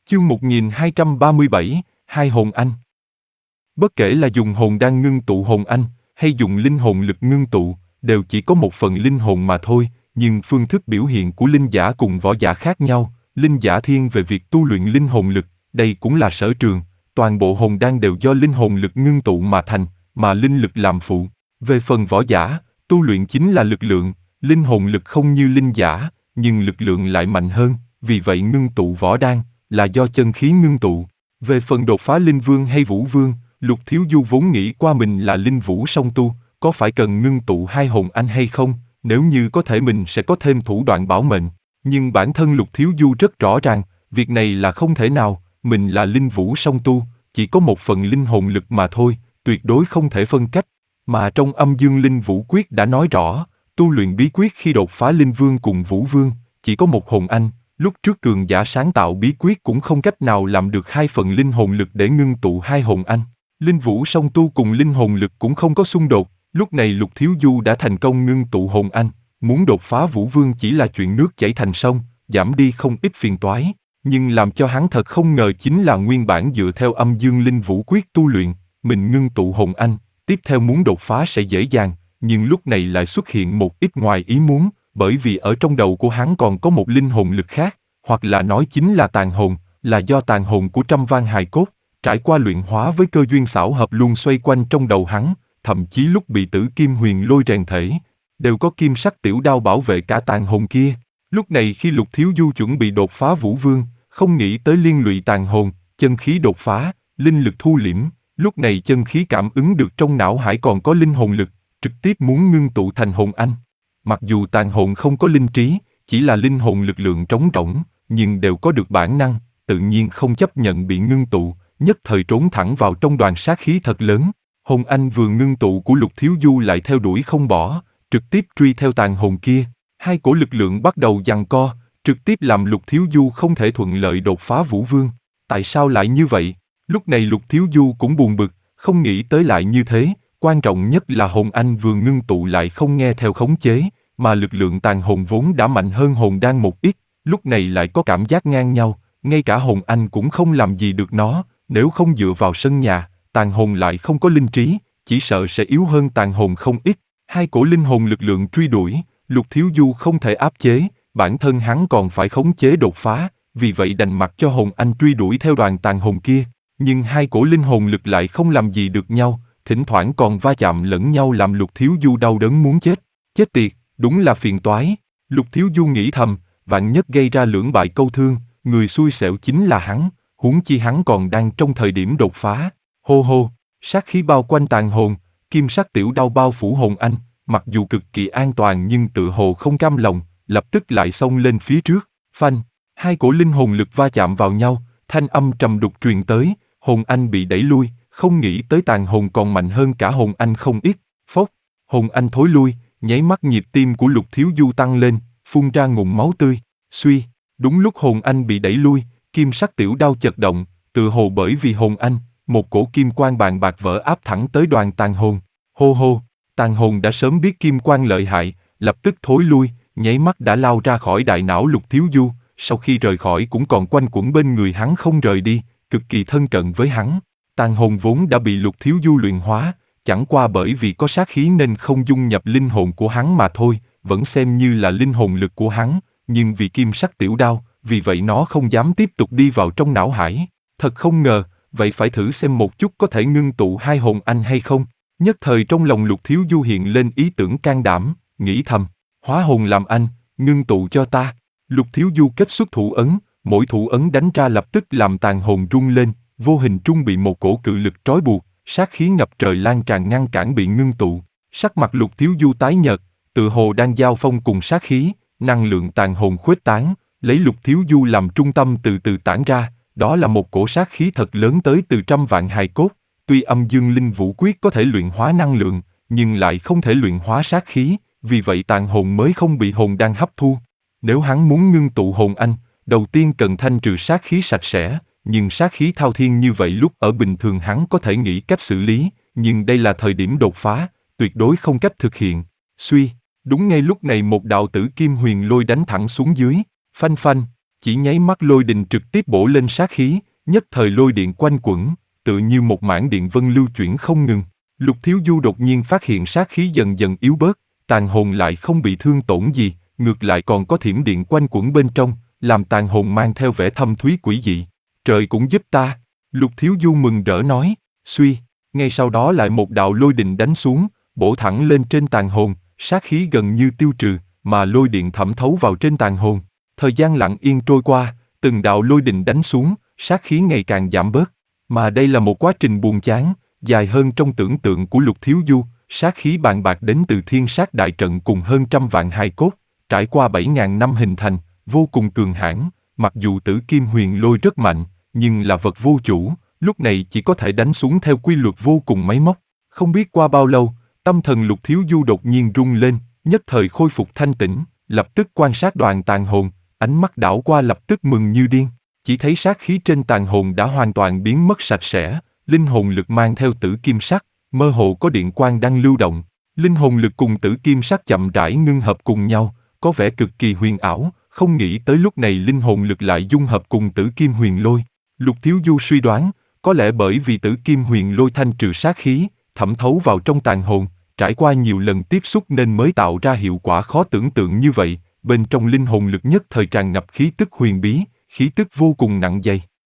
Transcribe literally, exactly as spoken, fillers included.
Chương một nghìn hai trăm ba mươi bảy, Hai hồn anh. Bất kể là dùng hồn đan ngưng tụ hồn anh, hay dùng linh hồn lực ngưng tụ, đều chỉ có một phần linh hồn mà thôi, nhưng phương thức biểu hiện của linh giả cùng võ giả khác nhau. Linh giả thiên về việc tu luyện linh hồn lực, đây cũng là sở trường, toàn bộ hồn đan đều do linh hồn lực ngưng tụ mà thành, mà linh lực làm phụ. Về phần võ giả, tu luyện chính là lực lượng, linh hồn lực không như linh giả, nhưng lực lượng lại mạnh hơn, vì vậy ngưng tụ võ đan là do chân khí ngưng tụ. Về phần đột phá linh vương hay vũ vương, Lục Thiếu Du vốn nghĩ qua mình là linh vũ song tu, có phải cần ngưng tụ hai hồn anh hay không, nếu như có thể mình sẽ có thêm thủ đoạn bảo mệnh. Nhưng bản thân Lục Thiếu Du rất rõ ràng, việc này là không thể nào, mình là linh vũ song tu, chỉ có một phần linh hồn lực mà thôi, tuyệt đối không thể phân cách. Mà trong Âm Dương Linh Vũ Quyết đã nói rõ, tu luyện bí quyết khi đột phá linh vương cùng vũ vương, chỉ có một hồn anh. Lúc trước cường giả sáng tạo bí quyết cũng không cách nào làm được hai phần linh hồn lực để ngưng tụ hai hồn anh. Linh vũ song tu cùng linh hồn lực cũng không có xung đột, lúc này Lục Thiếu Du đã thành công ngưng tụ hồn anh, muốn đột phá vũ vương chỉ là chuyện nước chảy thành sông, giảm đi không ít phiền toái. Nhưng làm cho hắn thật không ngờ chính là nguyên bản dựa theo Âm Dương Linh Vũ Quyết tu luyện, mình ngưng tụ hồn anh, tiếp theo muốn đột phá sẽ dễ dàng, nhưng lúc này lại xuất hiện một ít ngoài ý muốn. Bởi vì ở trong đầu của hắn còn có một linh hồn lực khác, hoặc là nói chính là tàn hồn, là do tàn hồn của trăm vạn hài cốt, trải qua luyện hóa với cơ duyên xảo hợp luôn xoay quanh trong đầu hắn, thậm chí lúc bị Tử Kim Huyền Lôi rèn thể, đều có kim sắc tiểu đao bảo vệ cả tàn hồn kia. Lúc này khi Lục Thiếu Du chuẩn bị đột phá vũ vương, không nghĩ tới liên lụy tàn hồn, chân khí đột phá, linh lực thu liễm, lúc này chân khí cảm ứng được trong não hải còn có linh hồn lực, trực tiếp muốn ngưng tụ thành hồn anh. Mặc dù tàn hồn không có linh trí, chỉ là linh hồn lực lượng trống rỗng, nhưng đều có được bản năng, tự nhiên không chấp nhận bị ngưng tụ, nhất thời trốn thẳng vào trong đoàn sát khí thật lớn. Hồn anh vừa ngưng tụ của Lục Thiếu Du lại theo đuổi không bỏ, trực tiếp truy theo tàn hồn kia. Hai cổ lực lượng bắt đầu giằng co, trực tiếp làm Lục Thiếu Du không thể thuận lợi đột phá vũ vương. Tại sao lại như vậy? Lúc này Lục Thiếu Du cũng buồn bực, không nghĩ tới lại như thế. Quan trọng nhất là hồn anh vừa ngưng tụ lại không nghe theo khống chế, mà lực lượng tàn hồn vốn đã mạnh hơn hồn đan một ít, lúc này lại có cảm giác ngang nhau, ngay cả hồn anh cũng không làm gì được nó, nếu không dựa vào sân nhà, tàn hồn lại không có linh trí, chỉ sợ sẽ yếu hơn tàn hồn không ít. Hai cổ linh hồn lực lượng truy đuổi, Lục Thiếu Du không thể áp chế, bản thân hắn còn phải khống chế đột phá, vì vậy đành mặc cho hồn anh truy đuổi theo đoàn tàn hồn kia, nhưng hai cổ linh hồn lực lại không làm gì được nhau, thỉnh thoảng còn va chạm lẫn nhau làm Lục Thiếu Du đau đớn muốn chết. Chết tiệt, đúng là phiền toái. Lục Thiếu Du nghĩ thầm, vạn nhất gây ra lưỡng bại câu thương, người xui xẻo chính là hắn, huống chi hắn còn đang trong thời điểm đột phá. Hô hô, sát khí bao quanh tàn hồn, kim sắc tiểu đao bao phủ hồn anh, mặc dù cực kỳ an toàn nhưng tự hồ không cam lòng, lập tức lại xông lên phía trước. Phanh, hai cổ linh hồn lực va chạm vào nhau, thanh âm trầm đục truyền tới, hồn anh bị đẩy lui, không nghĩ tới tàn hồn còn mạnh hơn cả hồn anh không ít. Phốc, hồn anh thối lui, nháy mắt nhịp tim của Lục Thiếu Du tăng lên, phun ra ngụm máu tươi. Suy, đúng lúc hồn anh bị đẩy lui, kim sắc tiểu đao chật động, tự hồ bởi vì hồn anh, một cổ kim quang bàn bạc vỡ áp thẳng tới đoàn tàn hồn. Hô hô, tàn hồn đã sớm biết kim quang lợi hại, lập tức thối lui, nháy mắt đã lao ra khỏi đại não Lục Thiếu Du, sau khi rời khỏi cũng còn quanh quẩn bên người hắn không rời đi, cực kỳ thân cận với hắn. Tàn hồn vốn đã bị Lục Thiếu Du luyện hóa, chẳng qua bởi vì có sát khí nên không dung nhập linh hồn của hắn mà thôi, vẫn xem như là linh hồn lực của hắn, nhưng vì kim sắc tiểu đao, vì vậy nó không dám tiếp tục đi vào trong não hải. Thật không ngờ, vậy phải thử xem một chút có thể ngưng tụ hai hồn anh hay không. Nhất thời trong lòng Lục Thiếu Du hiện lên ý tưởng can đảm, nghĩ thầm, hóa hồn làm anh, ngưng tụ cho ta. Lục Thiếu Du kết xuất thủ ấn, mỗi thủ ấn đánh ra lập tức làm tàn hồn rung lên, vô hình trung bị một cổ cự lực trói buộc, sát khí ngập trời lan tràn ngăn cản bị ngưng tụ. Sắc mặt Lục Thiếu Du tái nhợt, tự hồ đang giao phong cùng sát khí, năng lượng tàn hồn khuếch tán, lấy Lục Thiếu Du làm trung tâm từ từ tản ra, đó là một cổ sát khí thật lớn tới từ trăm vạn hài cốt. Tuy Âm Dương Linh Vũ Quyết có thể luyện hóa năng lượng, nhưng lại không thể luyện hóa sát khí, vì vậy tàn hồn mới không bị hồn đan hấp thu. Nếu hắn muốn ngưng tụ hồn anh, đầu tiên cần thanh trừ sát khí sạch sẽ, nhưng sát khí thao thiên như vậy lúc ở bình thường hắn có thể nghĩ cách xử lý, nhưng đây là thời điểm đột phá, tuyệt đối không cách thực hiện. Suy, đúng ngay lúc này một đạo tử kim huyền lôi đánh thẳng xuống dưới, phanh phanh, Chỉ nháy mắt lôi đình trực tiếp bổ lên sát khí, nhất thời lôi điện quanh quẩn, tự như một mảng điện vân lưu chuyển không ngừng. Lục Thiếu Du đột nhiên phát hiện sát khí dần dần yếu bớt, tàn hồn lại không bị thương tổn gì, ngược lại còn có thiểm điện quanh quẩn bên trong, làm tàn hồn mang theo vẻ thâm thúy quỷ dị. Trời cũng giúp ta, Lục Thiếu Du mừng rỡ nói, suy, ngay sau đó lại một đạo lôi đình đánh xuống, bổ thẳng lên trên tàn hồn, sát khí gần như tiêu trừ, mà lôi điện thẩm thấu vào trên tàn hồn. Thời gian lặng yên trôi qua, từng đạo lôi đình đánh xuống, sát khí ngày càng giảm bớt. Mà đây là một quá trình buồn chán, dài hơn trong tưởng tượng của Lục Thiếu Du, sát khí bàn bạc đến từ thiên sát đại trận cùng hơn trăm vạn hài cốt, trải qua bảy ngàn năm hình thành, vô cùng cường hãn. Mặc dù tử kim huyền lôi rất mạnh, nhưng là vật vô chủ, lúc này chỉ có thể đánh xuống theo quy luật vô cùng máy móc. Không biết qua bao lâu, tâm thần Lục Thiếu Du đột nhiên rung lên, nhất thời khôi phục thanh tĩnh, lập tức quan sát đoàn tàn hồn, ánh mắt đảo qua lập tức mừng như điên. Chỉ thấy sát khí trên tàn hồn đã hoàn toàn biến mất sạch sẽ, linh hồn lực mang theo tử kim sắc, mơ hồ có điện quang đang lưu động. Linh hồn lực cùng tử kim sắc chậm rãi ngưng hợp cùng nhau, có vẻ cực kỳ huyền ảo, không nghĩ tới lúc này linh hồn lực lại dung hợp cùng tử kim huyền lôi. Lục Thiếu Du suy đoán, có lẽ bởi vì tử kim huyền lôi thanh trừ sát khí, thẩm thấu vào trong tàn hồn, trải qua nhiều lần tiếp xúc nên mới tạo ra hiệu quả khó tưởng tượng như vậy. Bên trong linh hồn lực nhất thời tràn ngập khí tức huyền bí, khí tức vô cùng nặng dày.